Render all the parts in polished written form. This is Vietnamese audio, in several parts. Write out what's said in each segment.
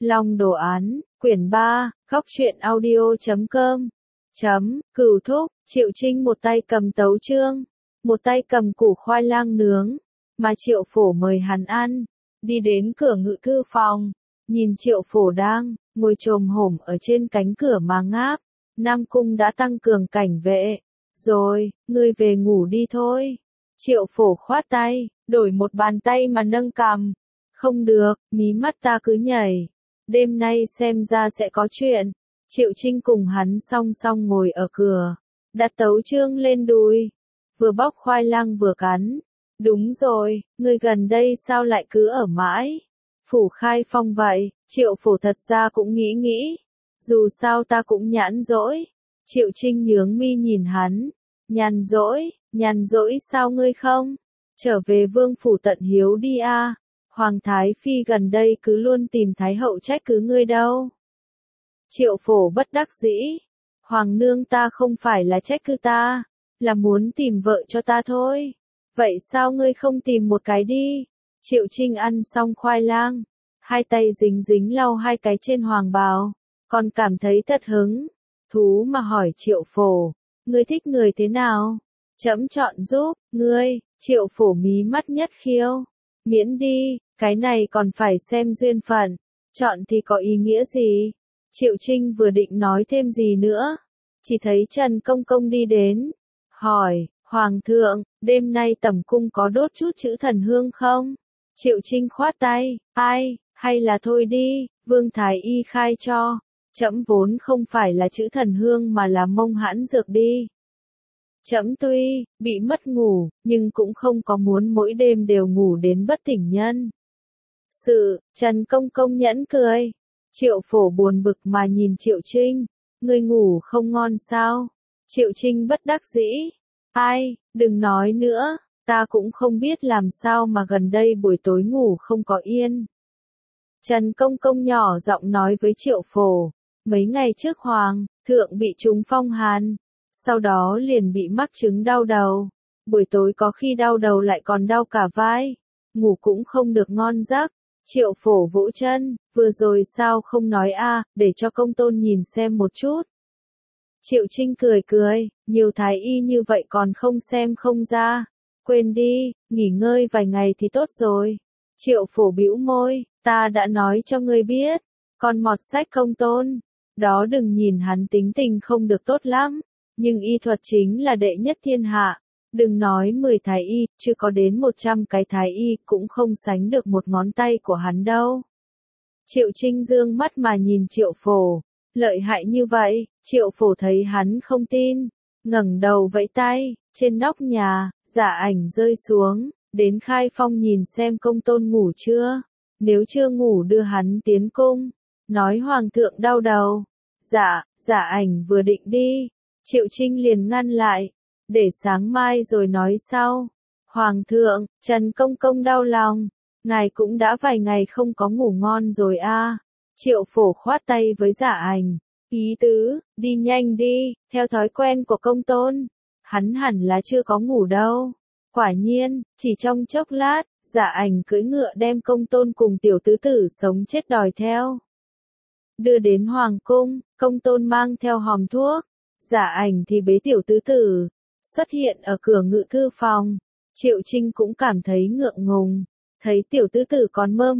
Long đồ án, quyển 3, góc truyện audio.com. Cửu thúc, Triệu Trinh một tay cầm tấu chương, một tay cầm củ khoai lang nướng, mà Triệu Phổ mời hắn ăn. Đi đến cửa ngự thư phòng, nhìn Triệu Phổ đang ngồi chồm hổm ở trên cánh cửa mà ngáp. Nam Cung đã tăng cường cảnh vệ. Rồi, ngươi về ngủ đi thôi. Triệu Phổ khoát tay, đổi một bàn tay mà nâng cằm. Không được, mí mắt ta cứ nhảy. Đêm nay xem ra sẽ có chuyện. Triệu Trinh cùng hắn song song ngồi ở cửa, đặt tấu chương lên đùi, vừa bóc khoai lang vừa cắn. Đúng rồi, ngươi gần đây sao lại cứ ở mãi? Phủ Khai Phong vậy. Triệu Phổ thật ra cũng nghĩ. Dù sao ta cũng nhãn rỗi. Triệu Trinh nhướng mi nhìn hắn. Nhàn rỗi sao ngươi không? Trở về vương phủ tận hiếu đi a. Hoàng Thái Phi gần đây cứ luôn tìm Thái Hậu trách cứ ngươi đâu. Triệu Phổ bất đắc dĩ. Hoàng nương ta không phải là trách cứ ta, là muốn tìm vợ cho ta thôi. Vậy sao ngươi không tìm một cái đi? Triệu Trinh ăn xong khoai lang, hai tay dính lau hai cái trên hoàng bào, còn cảm thấy thật hứng thú mà hỏi Triệu Phổ, ngươi thích người thế nào? Trẫm chọn giúp ngươi. Triệu Phổ mí mắt nhất khiêu, miễn đi, cái này còn phải xem duyên phận, chọn thì có ý nghĩa gì? Triệu Trinh vừa định nói thêm gì nữa, chỉ thấy Trần Công Công đi đến, hỏi, Hoàng thượng, đêm nay tẩm cung có đốt chút chữ thần hương không? Triệu Trinh khoát tay, ai, hay là thôi đi, Vương Thái Y khai cho. Trẫm vốn không phải là chữ thần hương mà là mông hãn dược đi. Trẫm tuy bị mất ngủ, nhưng cũng không có muốn mỗi đêm đều ngủ đến bất tỉnh nhân sự. Trần Công Công nhẫn cười. Triệu Phổ buồn bực mà nhìn Triệu Trinh, ngươi ngủ không ngon sao? Triệu Trinh bất đắc dĩ, ai, đừng nói nữa, ta cũng không biết làm sao mà gần đây buổi tối ngủ không có yên. Trần Công Công nhỏ giọng nói với Triệu Phổ, mấy ngày trước Hoàng thượng bị trúng phong hàn, sau đó liền bị mắc chứng đau đầu, buổi tối có khi đau đầu lại còn đau cả vai, ngủ cũng không được ngon giấc. Triệu Phổ vỗ chân, vừa rồi sao không nói a, để cho công tôn nhìn xem một chút. Triệu Trinh cười, nhiều thái y như vậy còn không xem không ra. Quên đi, nghỉ ngơi vài ngày thì tốt rồi. Triệu Phổ bĩu môi, ta đã nói cho ngươi biết, con mọt sách công tôn. Đó đừng nhìn hắn tính tình không được tốt lắm, nhưng y thuật chính là đệ nhất thiên hạ. Đừng nói 10 thái y, chưa có đến 100 cái thái y cũng không sánh được một ngón tay của hắn đâu. Triệu Trinh dương mắt mà nhìn Triệu Phổ, lợi hại như vậy. Triệu Phổ thấy hắn không tin, ngẩng đầu vẫy tay, trên nóc nhà, Dạ Ảnh rơi xuống, đến Khai Phong nhìn xem công tôn ngủ chưa, nếu chưa ngủ đưa hắn tiến cung, nói Hoàng thượng đau đầu. Dạ Ảnh vừa định đi, Triệu Trinh liền ngăn lại, để sáng mai rồi nói sau. Hoàng thượng, Trần Công Công đau lòng, ngài cũng đã vài ngày không có ngủ ngon rồi a. Triệu Phổ khoát tay với Dạ Ảnh, ý tứ, đi nhanh đi, theo thói quen của công tôn. Hắn hẳn là chưa có ngủ đâu. Quả nhiên, chỉ trong chốc lát, Dạ Ảnh cưỡi ngựa đem công tôn cùng tiểu tứ tử sống chết đòi theo. Đưa đến hoàng cung, công tôn mang theo hòm thuốc, Dạ Ảnh thì bế tiểu tứ tử, xuất hiện ở cửa ngự thư phòng. Triệu Trinh cũng cảm thấy ngượng ngùng, thấy tiểu tứ tử còn mơ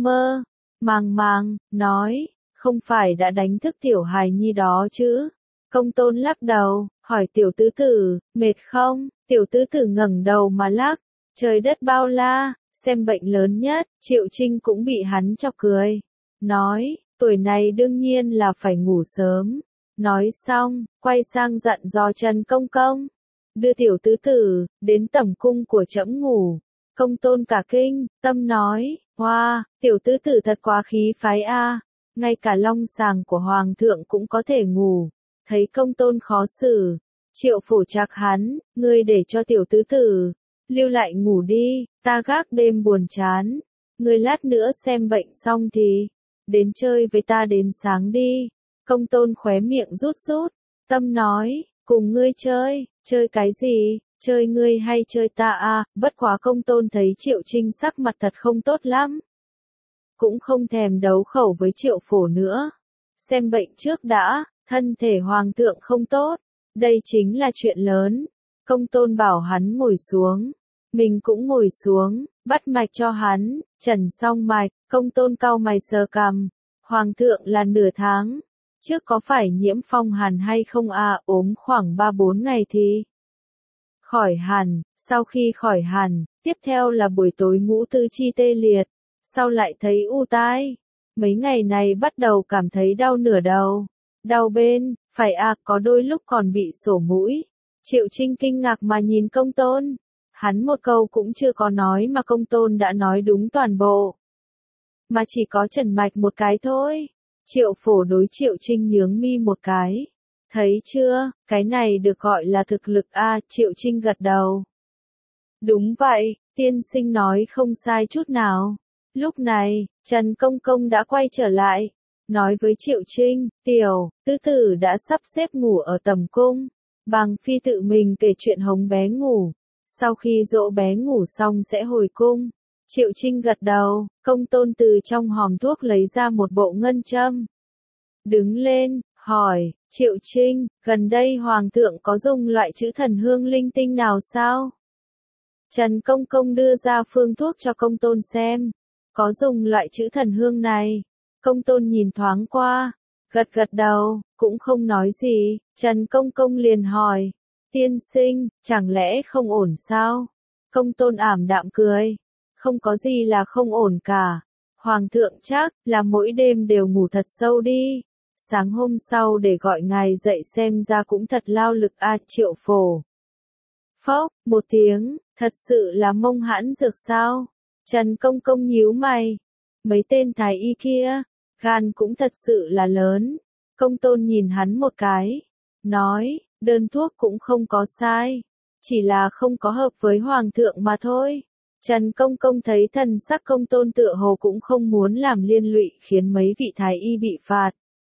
màng, nói, không phải đã đánh thức tiểu hài nhi đó chứ? Công tôn lắc đầu, hỏi tiểu tứ tử, mệt không? Tiểu tứ tử ngẩng đầu mà lắc, trời đất bao la, xem bệnh lớn nhất. Triệu Trinh cũng bị hắn chọc cười, nói, tuổi này đương nhiên là phải ngủ sớm. Nói xong, quay sang dặn dò Trần Công Công, đưa tiểu tứ tử đến tẩm cung của trẫm ngủ. Công tôn cả kinh, tâm nói, hoa, tiểu tứ tử thật quá khí phái a, ngay cả long sàng của hoàng thượng cũng có thể ngủ. Thấy công tôn khó xử, Triệu Phổ trạc hắn, ngươi để cho tiểu tứ tử lưu lại ngủ đi, ta gác đêm buồn chán, ngươi lát nữa xem bệnh xong thì đến chơi với ta đến sáng đi. Công tôn khóe miệng rút, tâm nói, cùng ngươi chơi cái gì, chơi ngươi hay chơi ta à? Bất quá công tôn thấy Triệu Trinh sắc mặt thật không tốt lắm, cũng không thèm đấu khẩu với Triệu Phổ nữa. Xem bệnh trước đã, thân thể hoàng thượng không tốt, đây chính là chuyện lớn. Công tôn bảo hắn ngồi xuống, mình cũng ngồi xuống, bắt mạch cho hắn, trần xong mạch, công tôn cau mày sờ cằm. Hoàng thượng là nửa tháng trước có phải nhiễm phong hàn hay không à, ốm khoảng 3-4 ngày thì khỏi hẳn, sau khi khỏi hẳn, tiếp theo là buổi tối ngũ tứ chi tê liệt, sau lại thấy u tai. Mấy ngày này bắt đầu cảm thấy đau nửa đầu, đau bên, phải à, có đôi lúc còn bị sổ mũi. Triệu Trinh kinh ngạc mà nhìn công tôn. Hắn một câu cũng chưa có nói mà công tôn đã nói đúng toàn bộ. Mà chỉ có trần mạch một cái thôi. Triệu Phổ đối Triệu Trinh nhướng mi một cái. Thấy chưa, cái này được gọi là thực lực a. Triệu Trinh gật đầu. Đúng vậy, tiên sinh nói không sai chút nào. Lúc này, Trần Công Công đã quay trở lại. Nói với Triệu Trinh, tiểu, tứ tử đã sắp xếp ngủ ở tầm cung. Bàng phi tự mình kể chuyện hống bé ngủ. Sau khi dỗ bé ngủ xong sẽ hồi cung. Triệu Trinh gật đầu, công tôn từ trong hòm thuốc lấy ra một bộ ngân châm. Đứng lên, hỏi, Triệu Trinh, gần đây Hoàng thượng có dùng loại chữ thần hương linh tinh nào sao? Trần Công Công đưa ra phương thuốc cho công tôn xem. Có dùng loại chữ thần hương này. Công tôn nhìn thoáng qua, gật gật đầu, cũng không nói gì. Trần Công Công liền hỏi, tiên sinh, chẳng lẽ không ổn sao? Công tôn ảm đạm cười. Không có gì là không ổn cả. Hoàng thượng chắc là mỗi đêm đều ngủ thật sâu đi. Sáng hôm sau để gọi ngài dậy xem ra cũng thật lao lực a. Triệu Phổ. Phốc, một tiếng, thật sự là mông hãn dược sao? Trần Công Công nhíu mày. Mấy tên thái y kia, gan cũng thật sự là lớn. Công tôn nhìn hắn một cái. Nói, đơn thuốc cũng không có sai. Chỉ là không có hợp với Hoàng thượng mà thôi. Trần Công Công thấy thần sắc công tôn tựa hồ cũng không muốn làm liên lụy khiến mấy vị thái y bị phạt.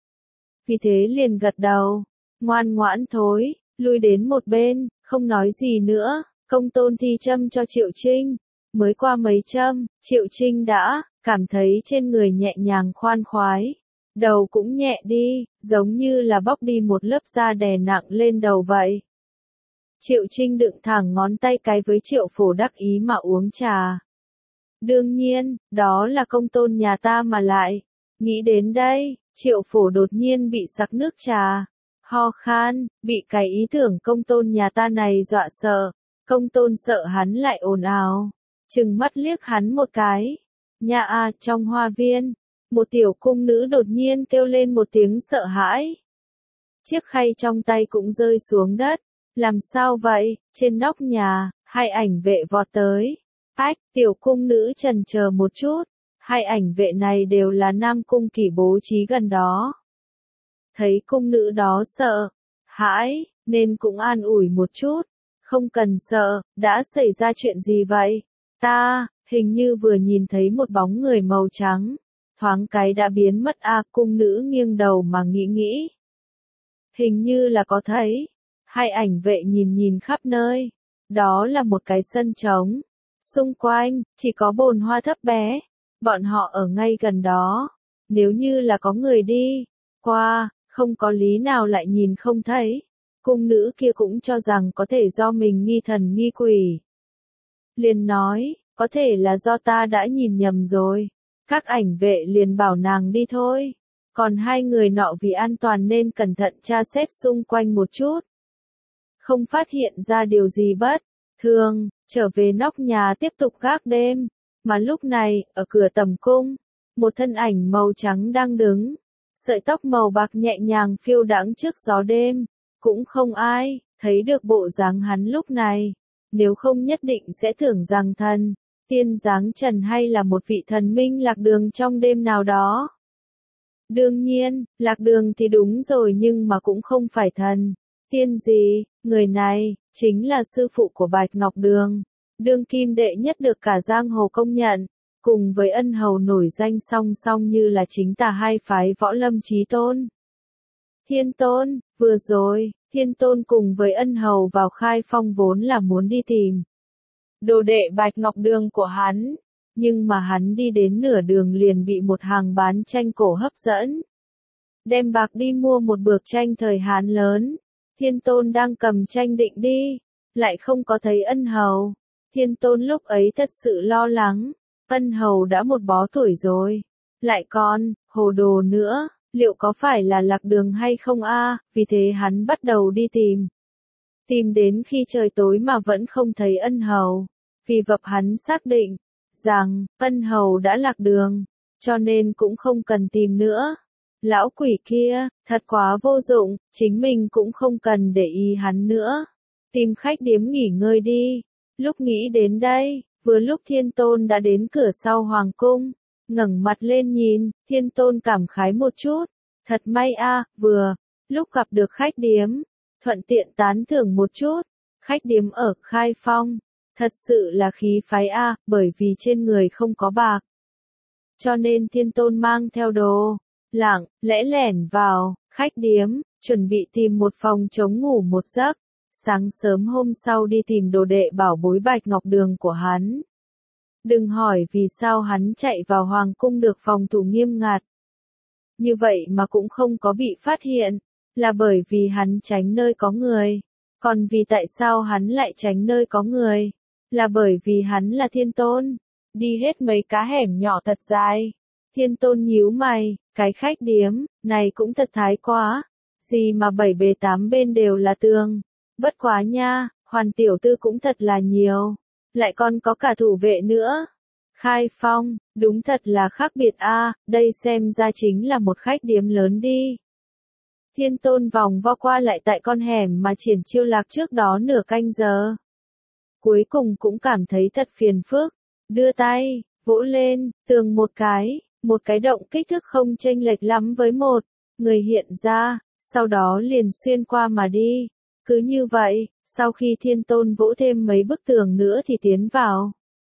Vì thế liền gật đầu, ngoan ngoãn thối, lui đến một bên, không nói gì nữa. Công tôn thi châm cho Triệu Trinh. Mới qua mấy châm, Triệu Trinh đã cảm thấy trên người nhẹ nhàng khoan khoái. Đầu cũng nhẹ đi, giống như là bóc đi một lớp da đè nặng lên đầu vậy. Triệu Trinh đựng thẳng ngón tay cái với Triệu Phổ đắc ý mà uống trà. Đương nhiên, đó là công tôn nhà ta mà lại. Nghĩ đến đây, Triệu Phổ đột nhiên bị sặc nước trà. Ho khan, bị cái ý tưởng công tôn nhà ta này dọa sợ. Công tôn sợ hắn lại ồn ào. Trừng mắt liếc hắn một cái. Nhà a, trong hoa viên, một tiểu cung nữ đột nhiên kêu lên một tiếng sợ hãi. Chiếc khay trong tay cũng rơi xuống đất. Làm sao vậy? Trên nóc nhà, hai ảnh vệ vọt tới. Ách, tiểu cung nữ chần chờ một chút. Hai ảnh vệ này đều là nam cung kỷ bố trí gần đó. Thấy cung nữ đó sợ hãi, nên cũng an ủi một chút. Không cần sợ, đã xảy ra chuyện gì vậy? Ta, hình như vừa nhìn thấy một bóng người màu trắng. Thoáng cái đã biến mất a. Cung nữ nghiêng đầu mà nghĩ. Hình như là có thấy. Hai ảnh vệ nhìn khắp nơi. Đó là một cái sân trống. Xung quanh, chỉ có bồn hoa thấp bé. Bọn họ ở ngay gần đó. Nếu như là có người đi qua, không có lý nào lại nhìn không thấy. Cung nữ kia cũng cho rằng có thể do mình nghi thần nghi quỷ. Liền nói, có thể là do ta đã nhìn nhầm rồi. Các ảnh vệ liền bảo nàng đi thôi. Còn hai người nọ vì an toàn nên cẩn thận tra xét xung quanh một chút. Không phát hiện ra điều gì bất thường, trở về nóc nhà tiếp tục gác đêm. Mà lúc này, ở cửa tầm cung, một thân ảnh màu trắng đang đứng. Sợi tóc màu bạc nhẹ nhàng phiêu đãng trước gió đêm. Cũng không ai thấy được bộ dáng hắn lúc này. Nếu không nhất định sẽ tưởng rằng thần tiên dáng trần hay là một vị thần minh lạc đường trong đêm nào đó. Đương nhiên, lạc đường thì đúng rồi nhưng mà cũng không phải thần tiên gì. Người này chính là sư phụ của Bạch Ngọc Đường, đương kim đệ nhất được cả giang hồ công nhận, cùng với ân hầu nổi danh song song như là chính tà hai phái võ lâm chí tôn. Thiên Tôn, vừa rồi, Thiên Tôn cùng với ân hầu vào Khai Phong vốn là muốn đi tìm đồ đệ Bạch Ngọc Đường của hắn. Nhưng mà hắn đi đến nửa đường liền bị một hàng bán tranh cổ hấp dẫn. Đem bạc đi mua một bược tranh thời Hán lớn. Thiên Tôn đang cầm tranh định đi, lại không có thấy Ân Hầu. Thiên Tôn lúc ấy thật sự lo lắng, Ân Hầu đã một bó tuổi rồi, lại còn, hồ đồ nữa, liệu có phải là lạc đường hay không a? Vì thế hắn bắt đầu đi tìm. Tìm đến khi trời tối mà vẫn không thấy Ân Hầu, vì vậy hắn xác định rằng Ân Hầu đã lạc đường, cho nên cũng không cần tìm nữa. Lão quỷ kia, thật quá vô dụng, chính mình cũng không cần để ý hắn nữa. Tìm khách điếm nghỉ ngơi đi. Lúc nghĩ đến đây, vừa lúc Thiên Tôn đã đến cửa sau hoàng cung, ngẩng mặt lên nhìn, Thiên Tôn cảm khái một chút. Thật may a, vừa lúc gặp được khách điếm, thuận tiện tán thưởng một chút. Khách điếm ở Khai Phong, thật sự là khí phái a, bởi vì trên người không có bạc. Cho nên Thiên Tôn mang theo đồ, lặng lẽ lẻn vào khách điếm, chuẩn bị tìm một phòng trống ngủ một giấc. Sáng sớm hôm sau đi tìm đồ đệ bảo bối Bạch Ngọc Đường của hắn. Đừng hỏi vì sao hắn chạy vào hoàng cung được phòng thủ nghiêm ngặt. Như vậy mà cũng không có bị phát hiện, là bởi vì hắn tránh nơi có người. Còn vì tại sao hắn lại tránh nơi có người, là bởi vì hắn là Thiên Tôn. Đi hết mấy cá hẻm nhỏ thật dài. Thiên Tôn nhíu mày, cái khách điếm này cũng thật thái quá. Gì mà 7 bề 8 bên đều là tường. Bất quá nha, Hoàn tiểu tư cũng thật là nhiều. Lại còn có cả thủ vệ nữa. Khai Phong, đúng thật là khác biệt a, đây xem ra chính là một khách điếm lớn đi. Thiên Tôn vòng vo qua lại tại con hẻm mà triển chiêu lạc trước đó nửa canh giờ. Cuối cùng cũng cảm thấy thật phiền phức. Đưa tay, vỗ lên, tường một cái động kích thước không chênh lệch lắm với một người hiện ra, sau đó liền xuyên qua mà đi. Cứ như vậy, sau khi Thiên Tôn vỗ thêm mấy bức tường nữa thì tiến vào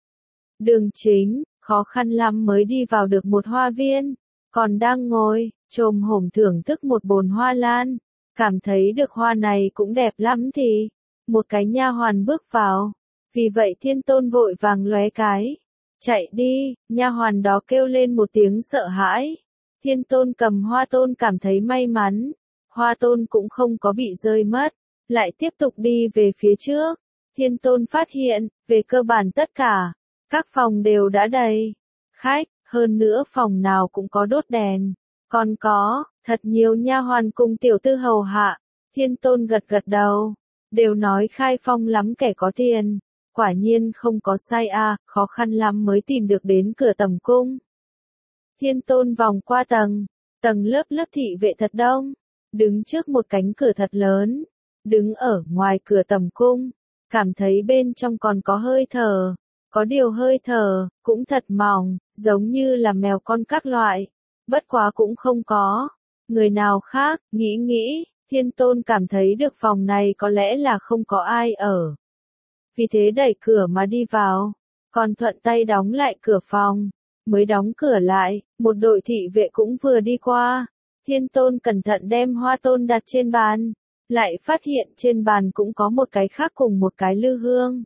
đường chính, khó khăn lắm mới đi vào được một hoa viên, còn đang ngồi, chồm hổm thưởng thức một bồn hoa lan, cảm thấy được hoa này cũng đẹp lắm thì, một cái nha hoàn bước vào, vì vậy Thiên Tôn vội vàng lóe cái, chạy đi, nha hoàn đó kêu lên một tiếng sợ hãi, Thiên Tôn cầm hoa tôn cảm thấy may mắn, hoa tôn cũng không có bị rơi mất, lại tiếp tục đi về phía trước, Thiên Tôn phát hiện, về cơ bản tất cả các phòng đều đã đầy khách, hơn nữa phòng nào cũng có đốt đèn, còn có thật nhiều nha hoàn cùng tiểu tư hầu hạ. Thiên Tôn gật gật đầu, đều nói Khai Phong lắm kẻ có tiền, quả nhiên không có sai a, khó khăn lắm mới tìm được đến cửa tầm cung. Thiên Tôn vòng qua tầng lớp thị vệ thật đông, đứng trước một cánh cửa thật lớn, đứng ở ngoài cửa tầm cung, cảm thấy bên trong còn có hơi thở. Có điều hơi thở, cũng thật mỏng, giống như là mèo con các loại. Bất quá cũng không có người nào khác, nghĩ, Thiên Tôn cảm thấy được phòng này có lẽ là không có ai ở. Vì thế đẩy cửa mà đi vào, còn thuận tay đóng lại cửa phòng. Mới đóng cửa lại, một đội thị vệ cũng vừa đi qua. Thiên Tôn cẩn thận đem hoa tôn đặt trên bàn, lại phát hiện trên bàn cũng có một cái khác cùng một cái lư hương.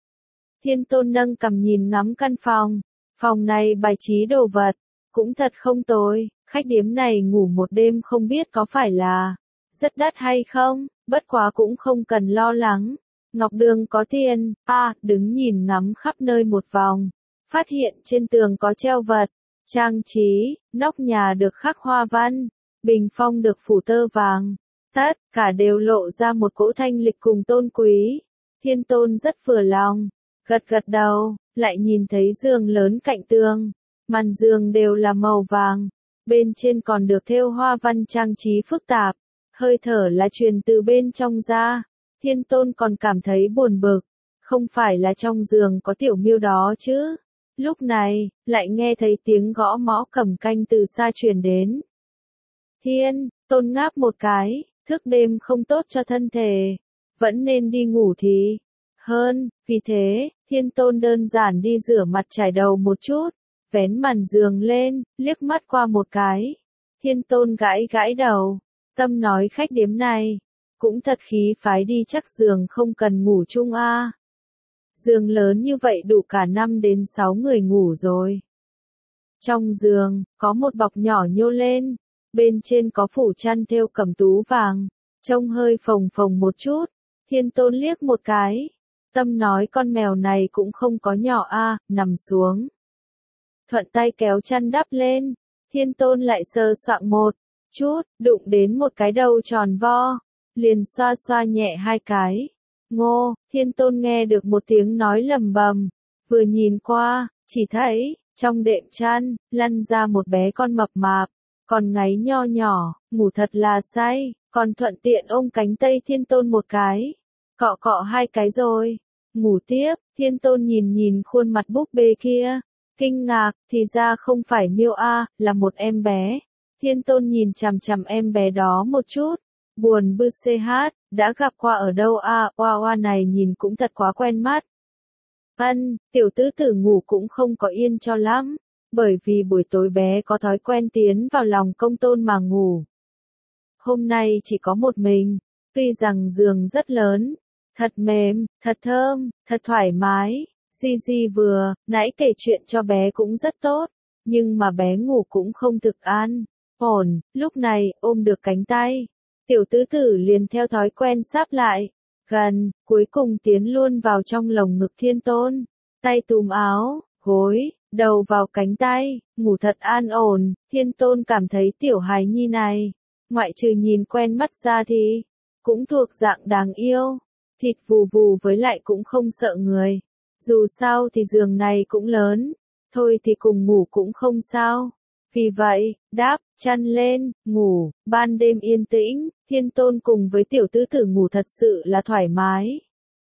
Thiên Tôn nâng cằm nhìn ngắm căn phòng này bài trí đồ vật, cũng thật không tồi, khách điếm này ngủ một đêm không biết có phải là rất đắt hay không, bất quá cũng không cần lo lắng. Ngọc Đường có tiền, đứng nhìn ngắm khắp nơi một vòng, phát hiện trên tường có treo vật, trang trí, nóc nhà được khắc hoa văn, bình phong được phủ tơ vàng, tất cả đều lộ ra một cỗ thanh lịch cùng tôn quý. Thiên Tôn rất vừa lòng. Gật đầu, lại nhìn thấy giường lớn cạnh tường, màn giường đều là màu vàng, bên trên còn được thêu hoa văn trang trí phức tạp, hơi thở là truyền từ bên trong ra, Thiên Tôn còn cảm thấy buồn bực, không phải là trong giường có tiểu miêu đó chứ. Lúc này, lại nghe thấy tiếng gõ mõ cầm canh từ xa truyền đến. Thiên Tôn ngáp một cái, thức đêm không tốt cho thân thể, vẫn nên đi ngủ thì hơn, vì thế, Thiên Tôn đơn giản đi rửa mặt trải đầu một chút, vén màn giường lên, liếc mắt qua một cái. Thiên Tôn gãi đầu, tâm nói khách điếm này, cũng thật khí phái đi chắc giường không cần ngủ chung a. Giường lớn như vậy đủ cả 5 đến 6 người ngủ rồi. Trong giường, có một bọc nhỏ nhô lên, bên trên có phủ chăn thêu cẩm tú vàng, trông hơi phồng phồng một chút. Thiên Tôn liếc một cái, tâm nói con mèo này cũng không có nhỏ a, nằm xuống. Thuận tay kéo chăn đắp lên, Thiên Tôn lại sờ soạng một chút, đụng đến một cái đầu tròn vo, liền xoa xoa nhẹ 2 cái. Ngô, Thiên Tôn nghe được một tiếng nói lầm bầm, vừa nhìn qua, chỉ thấy, trong đệm chăn, lăn ra một bé con mập mạp, còn ngáy nho nhỏ, ngủ thật là say, còn thuận tiện ôm cánh tay Thiên Tôn một cái, cọ cọ 2 cái rồi, ngủ tiếp. Thiên Tôn nhìn nhìn khuôn mặt búp bê kia, kinh ngạc, thì ra không phải Miêu a, là một em bé. Thiên Tôn nhìn chằm chằm em bé đó một chút, buồn bực CH, đã gặp qua ở đâu a, oa oa này nhìn cũng thật quá quen mắt. Tiểu tứ tử ngủ cũng không có yên cho lắm, bởi vì buổi tối bé có thói quen tiến vào lòng Công Tôn mà ngủ. Hôm nay chỉ có một mình, tuy rằng giường rất lớn, thật mềm, thật thơm, thật thoải mái, Gigi vừa nãy kể chuyện cho bé cũng rất tốt, nhưng mà bé ngủ cũng không thực an ổn, lúc này ôm được cánh tay, tiểu tứ tử liền theo thói quen sáp lại gần, cuối cùng tiến luôn vào trong lồng ngực Thiên Tôn, tay túm áo, gối, đầu vào cánh tay, ngủ thật an ổn. Thiên Tôn cảm thấy tiểu hài nhi này, ngoại trừ nhìn quen mắt ra thì cũng thuộc dạng đáng yêu, thịt vù vù với lại cũng không sợ người. Dù sao thì giường này cũng lớn, thôi thì cùng ngủ cũng không sao. Vì vậy, đáp chăn lên, ngủ. Ban đêm yên tĩnh, Thiên Tôn cùng với tiểu tứ tử ngủ thật sự là thoải mái.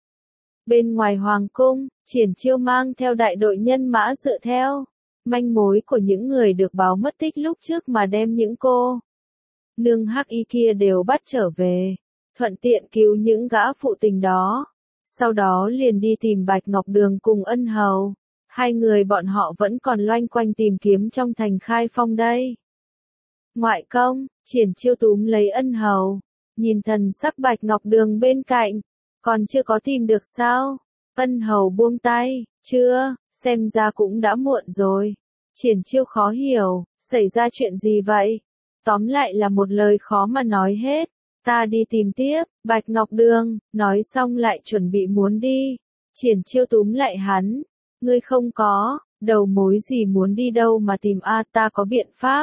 Bên ngoài hoàng cung, Triển Chiêu mang theo đại đội nhân mã dựa theo manh mối của những người được báo mất tích lúc trước mà đem những cô nương hắc y kia đều bắt trở về, thuận tiện cứu những gã phụ tình đó. Sau đó liền đi tìm Bạch Ngọc Đường cùng Ân Hầu. 2 người bọn họ vẫn còn loanh quanh tìm kiếm trong thành Khai Phong đây. Ngoại công, Triển Chiêu túm lấy Ân Hầu, nhìn thần sắc Bạch Ngọc Đường bên cạnh, còn chưa có tìm được sao? Ân Hầu buông tay, chưa, xem ra cũng đã muộn rồi. Triển Chiêu khó hiểu, xảy ra chuyện gì vậy? Tóm lại là một lời khó mà nói hết. Ta đi tìm tiếp, Bạch Ngọc Đường, nói xong lại chuẩn bị muốn đi. Triển Chiêu túm lại hắn, ngươi không có đầu mối gì muốn đi đâu mà tìm a, ta có biện pháp.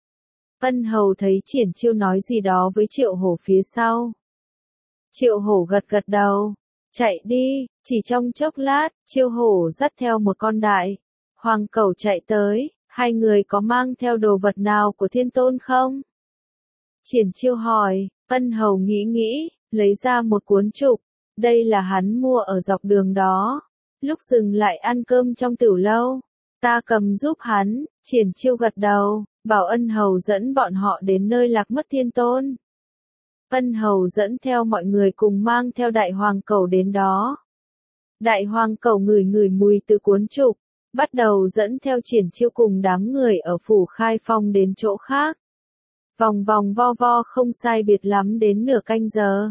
Ân Hầu thấy Triển Chiêu nói gì đó với Triệu Hổ phía sau. Triệu Hổ gật gật đầu, chạy đi. Chỉ trong chốc lát, Triệu Hổ dắt theo một con đại hoàng cẩu chạy tới. 2 người có mang theo đồ vật nào của Thiên Tôn không? Triển Chiêu hỏi. Ân Hầu nghĩ nghĩ, lấy ra một cuốn trục. Đây là hắn mua ở dọc đường đó, lúc dừng lại ăn cơm trong tiểu lâu. Ta cầm giúp hắn. Triển Chiêu gật đầu, bảo Ân Hầu dẫn bọn họ đến nơi lạc mất Thiên Tôn. Ân Hầu dẫn theo mọi người cùng mang theo đại hoàng cẩu đến đó. Đại hoàng cẩu ngửi ngửi mùi từ cuốn trục, bắt đầu dẫn theo Triển Chiêu cùng đám người ở phủ Khai Phong đến chỗ khác. Vòng vòng vo vo không sai biệt lắm đến nửa canh giờ.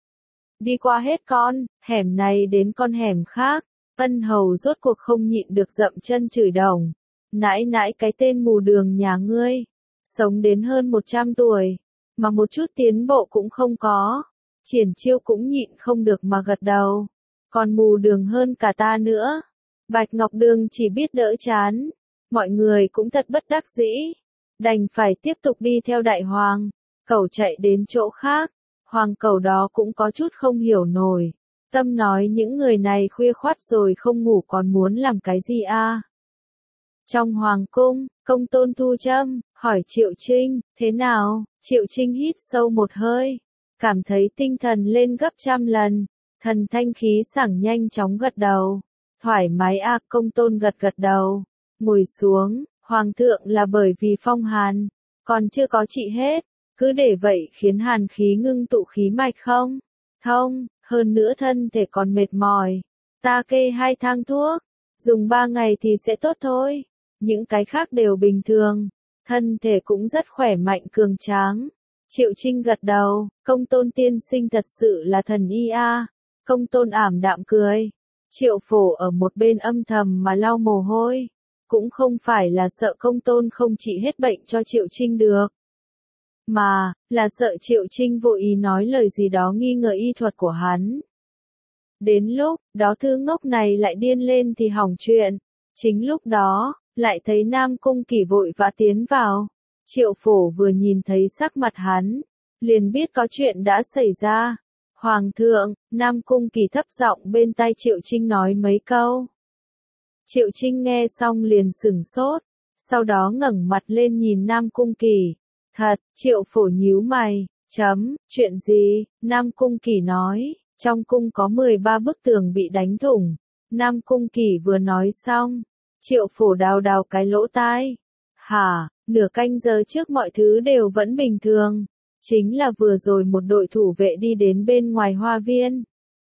Đi qua hết con hẻm này đến con hẻm khác, Ân Hầu rốt cuộc không nhịn được dậm chân chửi đồng. Nãi nãi cái tên mù đường nhà ngươi, sống đến hơn 100 tuổi, mà một chút tiến bộ cũng không có. Triển Chiêu cũng nhịn không được mà gật đầu. Còn mù đường hơn cả ta nữa. Bạch Ngọc Đường chỉ biết đỡ chán. Mọi người cũng thật bất đắc dĩ, đành phải tiếp tục đi theo đại hoàng cẩu chạy đến chỗ khác. Hoàng cẩu đó cũng có chút không hiểu nổi, tâm nói những người này khuya khoắt rồi không ngủ còn muốn làm cái gì a? Trong hoàng cung, Công Tôn thu châm hỏi Triệu Trinh, thế nào? Triệu Trinh hít sâu một hơi, cảm thấy tinh thần lên gấp trăm lần, thần thanh khí sảng nhanh chóng gật đầu. Thoải mái a. Công Tôn gật gật đầu, ngồi xuống. Hoàng thượng là bởi vì phong hàn còn chưa có trị hết, cứ để vậy khiến hàn khí ngưng tụ khí mạch không thông, hơn nữa thân thể còn mệt mỏi. Ta kê 2 thang thuốc, dùng 3 ngày thì sẽ tốt thôi. Những cái khác đều bình thường, thân thể cũng rất khỏe mạnh cường tráng. Triệu Trinh gật đầu, Công Tôn tiên sinh thật sự là thần y a. Công Tôn ảm đạm cười, Triệu Phổ ở một bên âm thầm mà lau mồ hôi, cũng không phải là sợ Công Tôn không trị hết bệnh cho Triệu Trinh được, mà là sợ Triệu Trinh vô ý nói lời gì đó nghi ngờ y thuật của hắn. Đến lúc đó thư ngốc này lại điên lên thì hỏng chuyện. Chính lúc đó, lại thấy Nam Cung Kỳ vội vã tiến vào. Triệu Phổ vừa nhìn thấy sắc mặt hắn, liền biết có chuyện đã xảy ra. Hoàng thượng, Nam Cung Kỳ thấp giọng bên tai Triệu Trinh nói mấy câu. Triệu Trinh nghe xong liền sửng sốt, sau đó ngẩng mặt lên nhìn Nam Cung Kỳ. Thật, Triệu Phổ nhíu mày, chuyện gì? Nam Cung Kỳ nói, trong cung có 13 bức tường bị đánh thủng. Nam Cung Kỳ vừa nói xong, Triệu Phổ đào đào cái lỗ tai. Hả, nửa canh giờ trước mọi thứ đều vẫn bình thường. Chính là vừa rồi một đội thủ vệ đi đến bên ngoài hoa viên.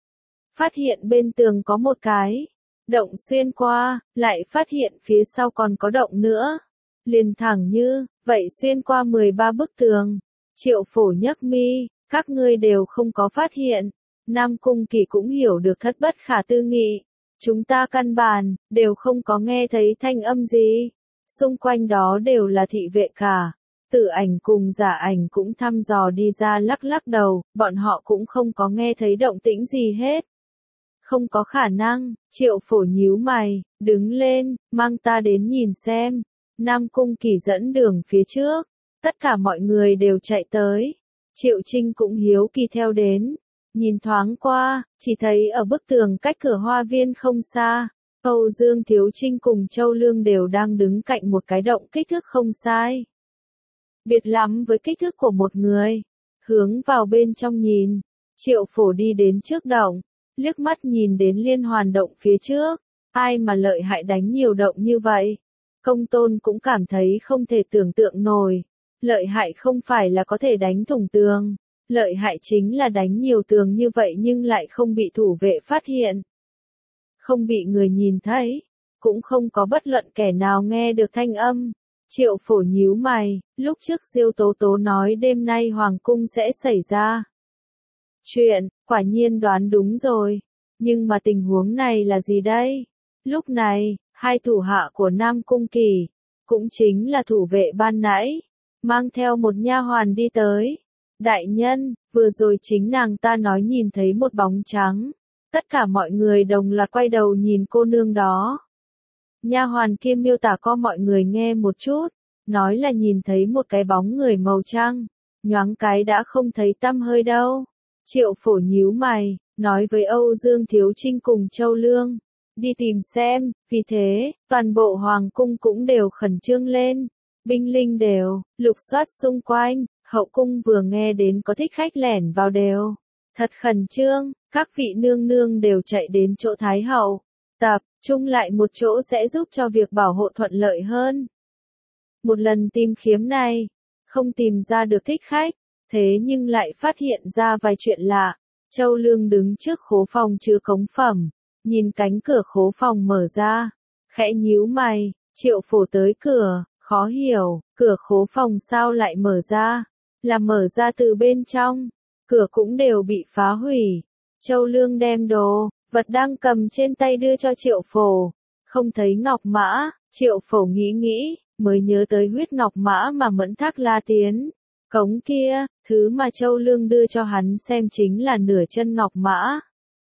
Phát hiện bên tường có một cái động xuyên qua, lại phát hiện phía sau còn có động nữa. Liền thẳng như, vậy xuyên qua 13 bức tường. Triệu Phổ nhấc mi, các ngươi đều không có phát hiện. Nam Cung Kỳ cũng hiểu được thất bất khả tư nghị. Chúng ta căn bản, đều không có nghe thấy thanh âm gì. Xung quanh đó đều là thị vệ cả. Tử Ảnh cùng Giả Ảnh cũng thăm dò đi ra lắc lắc đầu, bọn họ cũng không có nghe thấy động tĩnh gì hết. Không có khả năng, Triệu Phổ nhíu mày, đứng lên, mang ta đến nhìn xem. Nam Cung Kỳ dẫn đường phía trước, tất cả mọi người đều chạy tới. Triệu Trinh cũng hiếu kỳ theo đến. Nhìn thoáng qua, chỉ thấy ở bức tường cách cửa hoa viên không xa, Âu Dương Thiếu Trinh cùng Châu Lương đều đang đứng cạnh một cái động kích thước không sai. Biệt lắm với kích thước của một người. Hướng vào bên trong nhìn, Triệu Phổ đi đến trước động, liếc mắt nhìn đến liên hoàn động phía trước. Ai mà lợi hại đánh nhiều động như vậy? Công Tôn cũng cảm thấy không thể tưởng tượng nổi. Lợi hại không phải là có thể đánh thủng tường. Lợi hại chính là đánh nhiều tường như vậy nhưng lại không bị thủ vệ phát hiện. Không bị người nhìn thấy. Cũng không có bất luận kẻ nào nghe được thanh âm. Triệu Phổ nhíu mày, lúc trước Diêu Tố Tố nói đêm nay Hoàng cung sẽ xảy ra chuyện, quả nhiên đoán đúng rồi. Nhưng mà tình huống này là gì đây? Lúc này, hai thủ hạ của Nam Cung Kỳ, cũng chính là thủ vệ ban nãy, mang theo một nha hoàn đi tới. Đại nhân, vừa rồi chính nàng ta nói nhìn thấy một bóng trắng. Tất cả mọi người đồng loạt quay đầu nhìn cô nương đó. Nha hoàn kia miêu tả cho mọi người nghe một chút, nói là nhìn thấy một cái bóng người màu trắng, nhoáng cái đã không thấy tăm hơi đâu. Triệu Phổ nhíu mày, nói với Âu Dương Thiếu Trinh cùng Châu Lương, đi tìm xem, vì thế, toàn bộ hoàng cung cũng đều khẩn trương lên, binh linh đều, lục soát xung quanh, hậu cung vừa nghe đến có thích khách lẻn vào đều, thật khẩn trương, các vị nương nương đều chạy đến chỗ Thái Hậu, tập trung lại một chỗ sẽ giúp cho việc bảo hộ thuận lợi hơn. Một lần tìm kiếm này, không tìm ra được thích khách, thế nhưng lại phát hiện ra vài chuyện lạ. Châu Lương đứng trước khố phòng chứa cống phẩm, nhìn cánh cửa khố phòng mở ra, khẽ nhíu mày. Triệu Phổ tới cửa, khó hiểu, cửa khố phòng sao lại mở ra, là mở ra từ bên trong, cửa cũng đều bị phá hủy. Châu Lương đem đồ vật đang cầm trên tay đưa cho Triệu Phổ, không thấy ngọc mã. Triệu Phổ nghĩ nghĩ, mới nhớ tới huyết ngọc mã mà Mẫn Thác La tiến cống kia, thứ mà Châu Lương đưa cho hắn xem chính là nửa chân ngọc mã.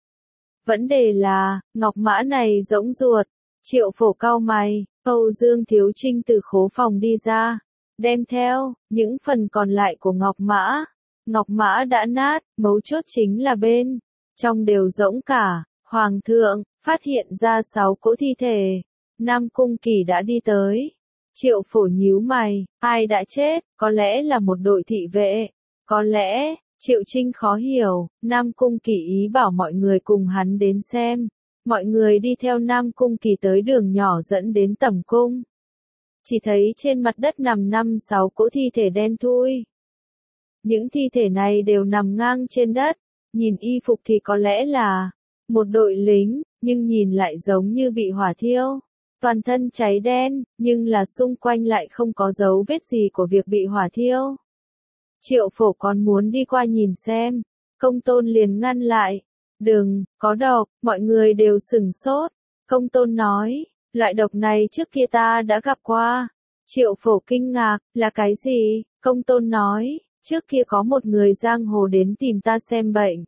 Vấn đề là, ngọc mã này rỗng ruột. Triệu Phổ cau mày, Âu Dương Thiếu Trinh từ khố phòng đi ra, đem theo những phần còn lại của ngọc mã. Ngọc mã đã nát, mấu chốt chính là bên trong đều rỗng cả. Hoàng thượng phát hiện ra 6 cỗ thi thể. Nam Cung Kỳ đã đi tới. Triệu Phổ nhíu mày, ai đã chết? Có lẽ là một đội thị vệ. Có lẽ, Triệu Trinh khó hiểu. Nam Cung Kỳ ý bảo mọi người cùng hắn đến xem. Mọi người đi theo Nam Cung Kỳ tới đường nhỏ dẫn đến tẩm cung. Chỉ thấy trên mặt đất nằm 5-6 cỗ thi thể đen thui. Những thi thể này đều nằm ngang trên đất. Nhìn y phục thì có lẽ là một đội lính, nhưng nhìn lại giống như bị hỏa thiêu. Toàn thân cháy đen, nhưng là xung quanh lại không có dấu vết gì của việc bị hỏa thiêu. Triệu Phổ còn muốn đi qua nhìn xem, Công Tôn liền ngăn lại. Đừng, có độc, mọi người đều sửng sốt. Công tôn nói, loại độc này trước kia ta đã gặp qua. Triệu Phổ kinh ngạc, là cái gì? Công tôn nói, trước kia có một người giang hồ đến tìm ta xem bệnh.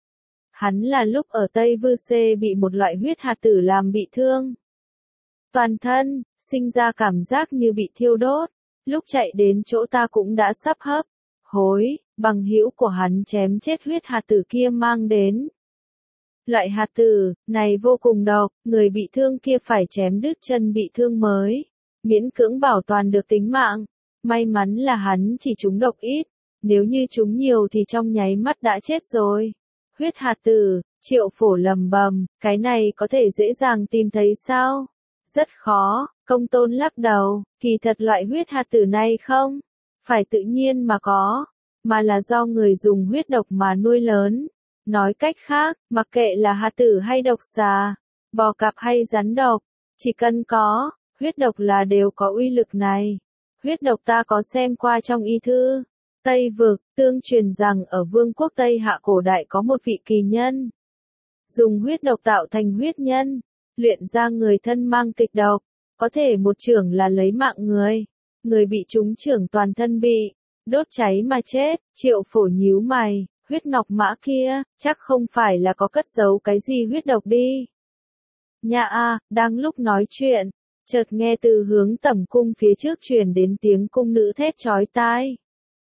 Hắn là lúc ở Tây Vư Xê bị một loại huyết hạt tử làm bị thương. Toàn thân, sinh ra cảm giác như bị thiêu đốt. Lúc chạy đến chỗ ta cũng đã sắp hấp hối, bằng hữu của hắn chém chết huyết hạt tử kia mang đến. Loại hạt tử này vô cùng độc, người bị thương kia phải chém đứt chân bị thương mới, miễn cưỡng bảo toàn được tính mạng. May mắn là hắn chỉ trúng độc ít, nếu như trúng nhiều thì trong nháy mắt đã chết rồi. Huyết hạt tử, Triệu Phổ lầm bầm, cái này có thể dễ dàng tìm thấy sao? Rất khó, Công tôn lắc đầu, kỳ thật loại huyết hạt tử này không phải tự nhiên mà có, mà là do người dùng huyết độc mà nuôi lớn. Nói cách khác, mặc kệ là hạt tử hay độc xà, bò cạp hay rắn độc, chỉ cần có huyết độc là đều có uy lực này. Huyết độc ta có xem qua trong y thư. Tây Vực, tương truyền rằng ở vương quốc Tây Hạ cổ đại có một vị kỳ nhân. Dùng huyết độc tạo thành huyết nhân, luyện ra người thân mang kịch độc, có thể một chưởng là lấy mạng người. Người bị trúng chưởng toàn thân bị đốt cháy mà chết. Triệu Phổ nhíu mày, huyết ngọc mã kia, chắc không phải là có cất giấu cái gì huyết độc đi. Nha a, đang lúc nói chuyện, chợt nghe từ hướng tẩm cung phía trước truyền đến tiếng cung nữ thét chói tai.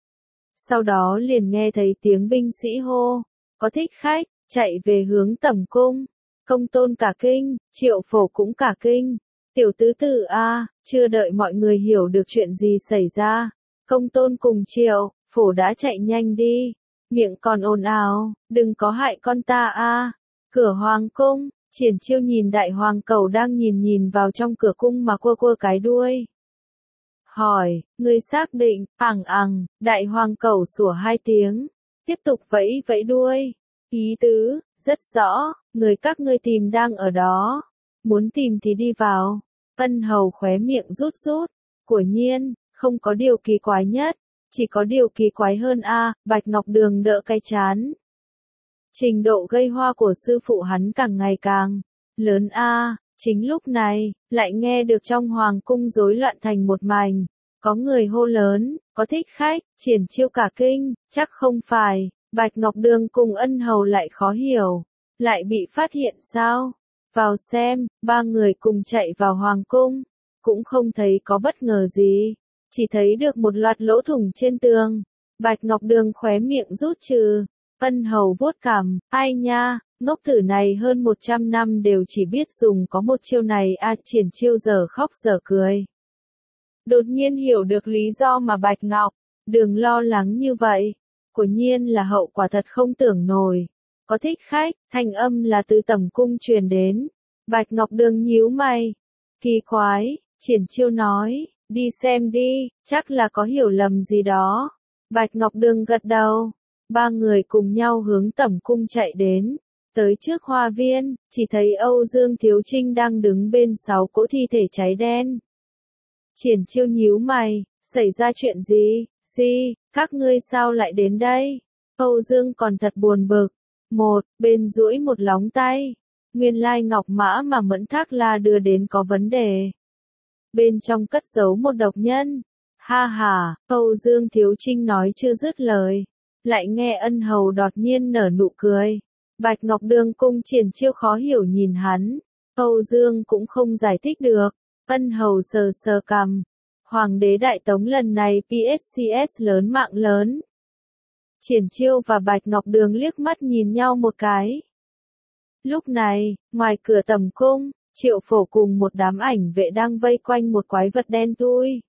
Sau đó liền nghe thấy tiếng binh sĩ hô, có thích khách, chạy về hướng tẩm cung. Công tôn cả kinh, Triệu Phổ cũng cả kinh. Tiểu tứ tử a, chưa đợi mọi người hiểu được chuyện gì xảy ra, Công tôn cùng Triệu Phổ đã chạy nhanh đi, miệng còn ồn ào, đừng có hại con ta a. Cửa hoàng cung, Triển Chiêu nhìn đại hoàng cẩu đang nhìn vào trong cửa cung mà quơ quơ cái đuôi. Hỏi, ngươi xác định? Đại hoàng cẩu sủa hai tiếng, tiếp tục vẫy vẫy đuôi. Ý tứ rất rõ, người các ngươi tìm đang ở đó, muốn tìm thì đi vào. Ân Hầu khóe miệng rút rút, quả nhiên, không có điều kỳ quái nhất, chỉ có điều kỳ quái hơn a. Bạch Ngọc Đường đỡ cái chán. Trình độ gây hoa của sư phụ hắn càng ngày càng lớn a. Chính lúc này, lại nghe được trong hoàng cung rối loạn thành một mảnh, có người hô lớn, có thích khách. Triển Chiêu cả kinh, chắc không phải. Bạch Ngọc Đường cùng Ân Hầu lại khó hiểu, lại bị phát hiện sao? Vào xem, ba người cùng chạy vào hoàng cung, cũng không thấy có bất ngờ gì, chỉ thấy được một loạt lỗ thủng trên tường. Bạch Ngọc Đường khóe miệng rút trừ, Ân Hầu vuốt cằm, ai nha, ngốc tử này hơn 100 năm đều chỉ biết dùng có một chiêu này a. Triển Chiêu giờ khóc giờ cười. Đột nhiên hiểu được lý do mà Bạch Ngọc Đường lo lắng như vậy, quả nhiên là hậu quả thật không tưởng nổi. Có thích khách, thanh âm là từ tẩm cung truyền đến. Bạch Ngọc Đường nhíu mày. Kỳ quái, Triển Chiêu nói, đi xem đi, chắc là có hiểu lầm gì đó. Bạch Ngọc Đường gật đầu. Ba người cùng nhau hướng tẩm cung chạy đến. Tới trước hoa viên, chỉ thấy Âu Dương Thiếu Trinh đang đứng bên 6 cỗ thi thể cháy đen. Triển Chiêu nhíu mày, xảy ra chuyện gì? Các ngươi sao lại đến đây? Âu Dương còn thật buồn bực. Bên duỗi một lóng tay. Nguyên lai ngọc mã mà Mẫn Thác La đưa đến có vấn đề. Bên trong cất giấu một độc nhân. Ha ha, Âu Dương Thiếu Trinh nói chưa dứt lời. Lại nghe Ân Hầu đột nhiên nở nụ cười. Bạch Ngọc Đường cung Triển Chiêu khó hiểu nhìn hắn. Âu Dương cũng không giải thích được. Ân Hầu sờ sờ cằm. Hoàng đế Đại Tống lần này PSCS lớn mạng lớn. Triển Chiêu và Bạch Ngọc Đường liếc mắt nhìn nhau một cái. Lúc này, ngoài cửa tẩm cung, Triệu Phổ cùng một đám ảnh vệ đang vây quanh một quái vật đen thui.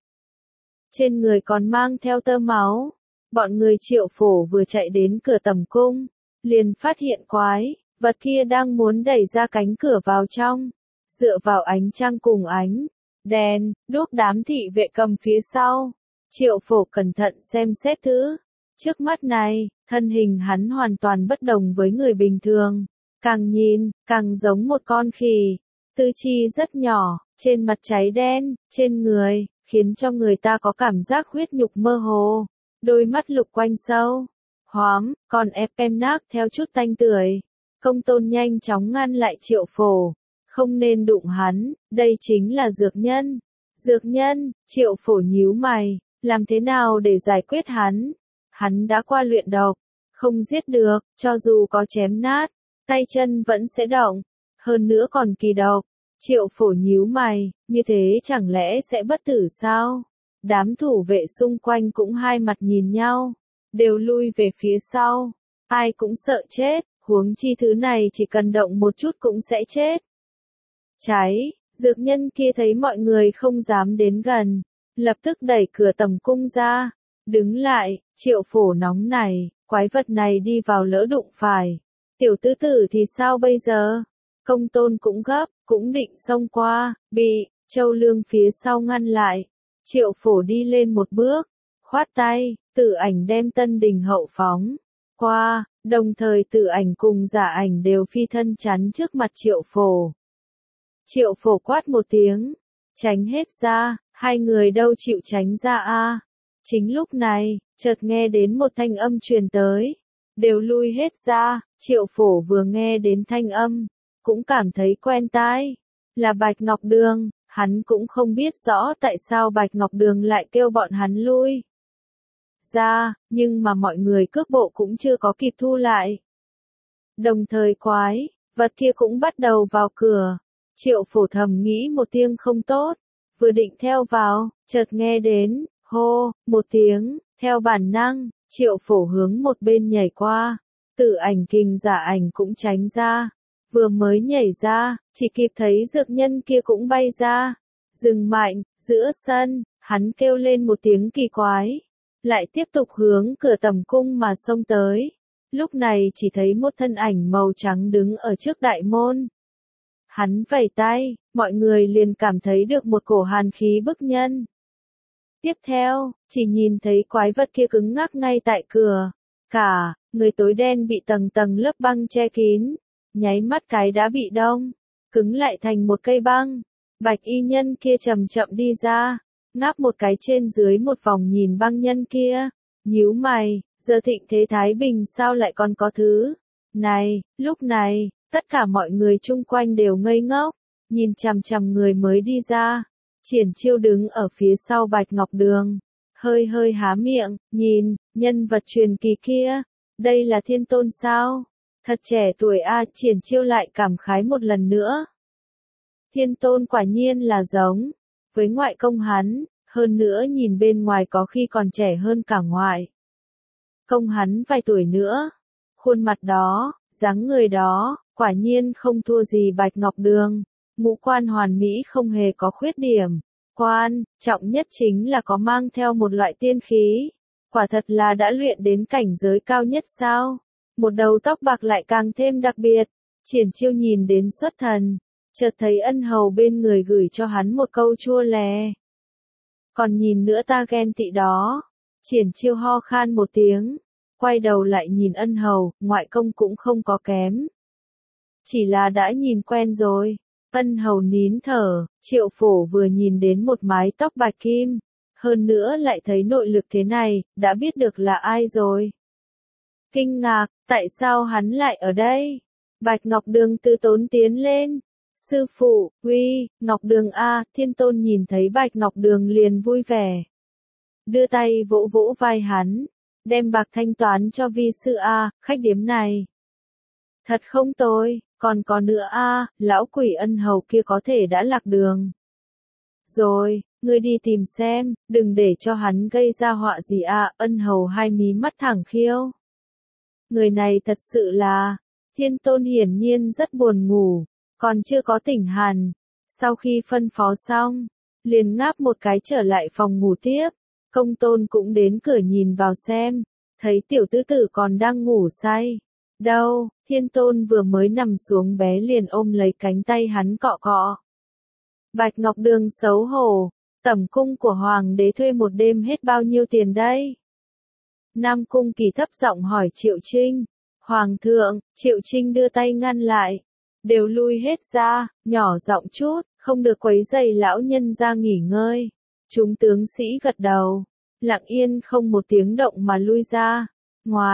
Trên người còn mang theo tơ máu. Bọn người Triệu Phổ vừa chạy đến cửa tẩm cung, liền phát hiện quái vật kia đang muốn đẩy ra cánh cửa vào trong. Dựa vào ánh trăng cùng ánh đèn, đuốc đám thị vệ cầm phía sau. Triệu Phổ cẩn thận xem xét thứ trước mắt này, thân hình hắn hoàn toàn bất đồng với người bình thường. Càng nhìn, càng giống một con khỉ. Tư chi rất nhỏ, trên mặt cháy đen, trên người, khiến cho người ta có cảm giác huyết nhục mơ hồ. Đôi mắt lục quanh sâu, hoắm, còn ép em nác theo chút tanh tưởi. Công tôn nhanh chóng ngăn lại Triệu Phổ. Không nên đụng hắn, đây chính là dược nhân. Dược nhân, Triệu Phổ nhíu mày, làm thế nào để giải quyết hắn? Hắn đã qua luyện độc, không giết được, cho dù có chém nát, tay chân vẫn sẽ động, hơn nữa còn kỳ độc. Triệu Phổ nhíu mày, như thế chẳng lẽ sẽ bất tử sao? Đám thủ vệ xung quanh cũng hai mặt nhìn nhau, đều lui về phía sau, ai cũng sợ chết, huống chi thứ này chỉ cần động một chút cũng sẽ chết. Cháy, dược nhân kia thấy mọi người không dám đến gần, lập tức đẩy cửa tầm cung ra, đứng lại, Triệu Phổ nóng này, quái vật này đi vào lỡ đụng phải. Tiểu tứ tử thì sao bây giờ? Công tôn cũng gấp, cũng định xông qua, bị Châu Lương phía sau ngăn lại. Triệu Phổ đi lên một bước, khoát tay, Tử Ảnh đem Tân Đình hậu phóng qua, đồng thời Tử Ảnh cùng Giả Ảnh đều phi thân chắn trước mặt Triệu Phổ. Triệu Phổ quát một tiếng, tránh hết ra, hai người đâu chịu tránh ra a. Chính lúc này, chợt nghe đến một thanh âm truyền tới, đều lui hết ra. Triệu Phổ vừa nghe đến thanh âm, cũng cảm thấy quen tai, là Bạch Ngọc Đường. Hắn cũng không biết rõ tại sao Bạch Ngọc Đường lại kêu bọn hắn lui ra, nhưng mà mọi người cước bộ cũng chưa có kịp thu lại. Đồng thời quái vật kia cũng bắt đầu vào cửa. Triệu Phổ thầm nghĩ một tiếng không tốt, vừa định theo vào, chợt nghe đến hô một tiếng, theo bản năng, Triệu Phổ hướng một bên nhảy qua. Tử Ảnh Kình Giả Ảnh cũng tránh ra. Vừa mới nhảy ra, chỉ kịp thấy dược nhân kia cũng bay ra. Dừng mạnh, giữa sân, hắn kêu lên một tiếng kỳ quái. Lại tiếp tục hướng cửa tầm cung mà xông tới. Lúc này chỉ thấy một thân ảnh màu trắng đứng ở trước đại môn. Hắn vẩy tay, mọi người liền cảm thấy được một cổ hàn khí bức nhân. Tiếp theo, chỉ nhìn thấy quái vật kia cứng ngắc ngay tại cửa. Cả người tối đen bị tầng tầng lớp băng che kín. Nháy mắt cái đã bị đông, cứng lại thành một cây băng. Bạch y nhân kia chậm chậm đi ra, ngáp một cái trên dưới một vòng nhìn băng nhân kia, nhíu mày, giờ thịnh thế Thái Bình sao lại còn có thứ này. Lúc này, tất cả mọi người chung quanh đều ngây ngốc, nhìn chằm chằm người mới đi ra. Triển Chiêu đứng ở phía sau Bạch Ngọc Đường, hơi hơi há miệng, nhìn, nhân vật truyền kỳ kia, đây là Thiên Tôn sao? Thật trẻ tuổi a. Triển Chiêu lại cảm khái một lần nữa. Thiên Tôn quả nhiên là giống với ngoại công hắn, hơn nữa nhìn bên ngoài có khi còn trẻ hơn cả ngoại công hắn vài tuổi nữa. Khuôn mặt đó, dáng người đó, quả nhiên không thua gì Bạch Ngọc Đường. Ngũ quan hoàn mỹ không hề có khuyết điểm. Quan trọng nhất chính là có mang theo một loại tiên khí. Quả thật là đã luyện đến cảnh giới cao nhất sao? Một đầu tóc bạc lại càng thêm đặc biệt. Triển Chiêu nhìn đến xuất thần, chợt thấy ân hầu bên người gửi cho hắn một câu chua lè. Còn nhìn nữa ta ghen tị đó. Triển Chiêu ho khan một tiếng, quay đầu lại nhìn ân hầu, ngoại công cũng không có kém. Chỉ là đã nhìn quen rồi. Ân hầu nín thở. Triệu Phổ vừa nhìn đến một mái tóc bạch kim, hơn nữa lại thấy nội lực thế này, đã biết được là ai rồi. Kinh ngạc, tại sao hắn lại ở đây? Bạch Ngọc Đường từ tốn tiến lên. Sư phụ, uy, Ngọc Đường a. Thiên Tôn nhìn thấy Bạch Ngọc Đường liền vui vẻ. Đưa tay vỗ vỗ vai hắn, đem bạc thanh toán cho vi sư a. Khách điếm này thật không tồi, còn có nữa a. Lão quỷ ân hầu kia có thể đã lạc đường rồi, ngươi đi tìm xem, đừng để cho hắn gây ra họa gì a. Ân hầu hai mí mắt thẳng khiêu. Người này thật sự là, Thiên Tôn hiển nhiên rất buồn ngủ, còn chưa có tỉnh hẳn. Sau khi phân phó xong, liền ngáp một cái trở lại phòng ngủ tiếp. Công Tôn cũng đến cửa nhìn vào xem, thấy tiểu tứ tử còn đang ngủ say. Đâu, Thiên Tôn vừa mới nằm xuống bé liền ôm lấy cánh tay hắn cọ cọ. Bạch Ngọc Đường xấu hổ, tẩm cung của Hoàng đế thuê một đêm hết bao nhiêu tiền đây? Nam Cung Kỳ thấp giọng hỏi Triệu Trinh. Hoàng thượng, Triệu Trinh đưa tay ngăn lại. Đều lui hết ra, nhỏ giọng chút, không được quấy rầy lão nhân ra nghỉ ngơi. Chúng tướng sĩ gật đầu, lặng yên không một tiếng động mà lui ra. Ngoài,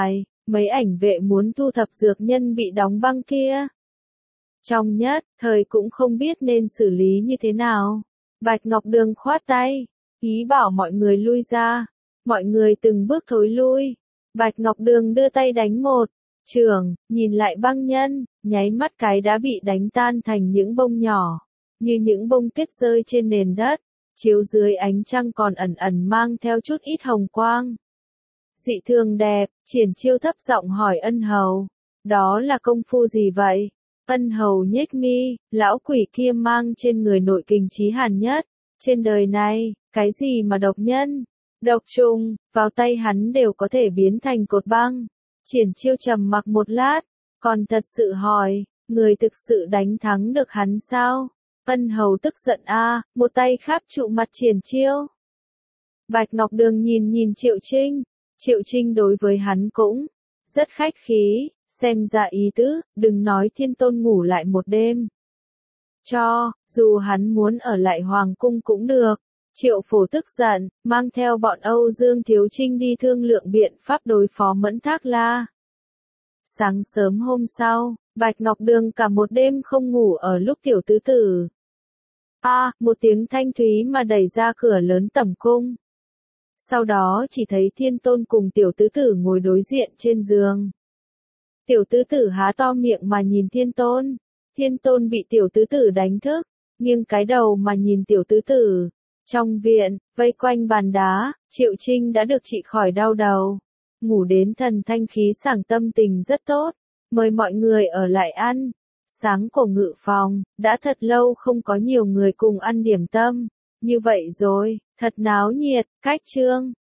mấy ảnh vệ muốn thu thập dược nhân bị đóng băng kia. Trong nhất thời cũng không biết nên xử lý như thế nào. Bạch Ngọc Đường khoát tay, ý bảo mọi người lui ra. Mọi người từng bước thối lui. Bạch Ngọc Đường đưa tay đánh một chưởng, nhìn lại băng nhân, nháy mắt cái đã bị đánh tan thành những bông nhỏ, như những bông tuyết rơi trên nền đất, chiếu dưới ánh trăng còn ẩn ẩn mang theo chút ít hồng quang. Dị thường đẹp, Triển Chiêu thấp giọng hỏi Ân Hầu, đó là công phu gì vậy? Ân Hầu nhếch mi, lão quỷ kia mang trên người nội kình chí hàn nhất, trên đời này, cái gì mà độc nhân, độc trùng, vào tay hắn đều có thể biến thành cột băng. Triển Chiêu trầm mặc một lát, còn thật sự hỏi, người thực sự đánh thắng được hắn sao? Ân Hầu tức giận một tay kháp trụ mặt Triển Chiêu. Bạch Ngọc Đường nhìn Triệu Trinh, Triệu Trinh đối với hắn cũng rất khách khí, xem ra ý tứ, đừng nói Thiên Tôn ngủ lại một đêm. Dù hắn muốn ở lại Hoàng Cung cũng được. Triệu Phổ tức giận, mang theo bọn Âu Dương Thiếu Trinh đi thương lượng biện pháp đối phó Mẫn Thác La. Sáng sớm hôm sau, Bạch Ngọc Đường cả một đêm không ngủ ở lúc tiểu tứ tử. Một tiếng thanh thúy mà đẩy ra cửa lớn tẩm cung. Sau đó chỉ thấy Thiên Tôn cùng tiểu tứ tử ngồi đối diện trên giường. Tiểu tứ tử há to miệng mà nhìn Thiên Tôn. Thiên Tôn bị tiểu tứ tử đánh thức, nghiêng cái đầu mà nhìn tiểu tứ tử. Trong viện, vây quanh bàn đá, Triệu Trinh đã được trị khỏi đau đầu. Ngủ đến thần thanh khí sảng, tâm tình rất tốt. Mời mọi người ở lại ăn. Sáng cổ ngự phòng, đã thật lâu không có nhiều người cùng ăn điểm tâm. Như vậy rồi, thật náo nhiệt, cách chương.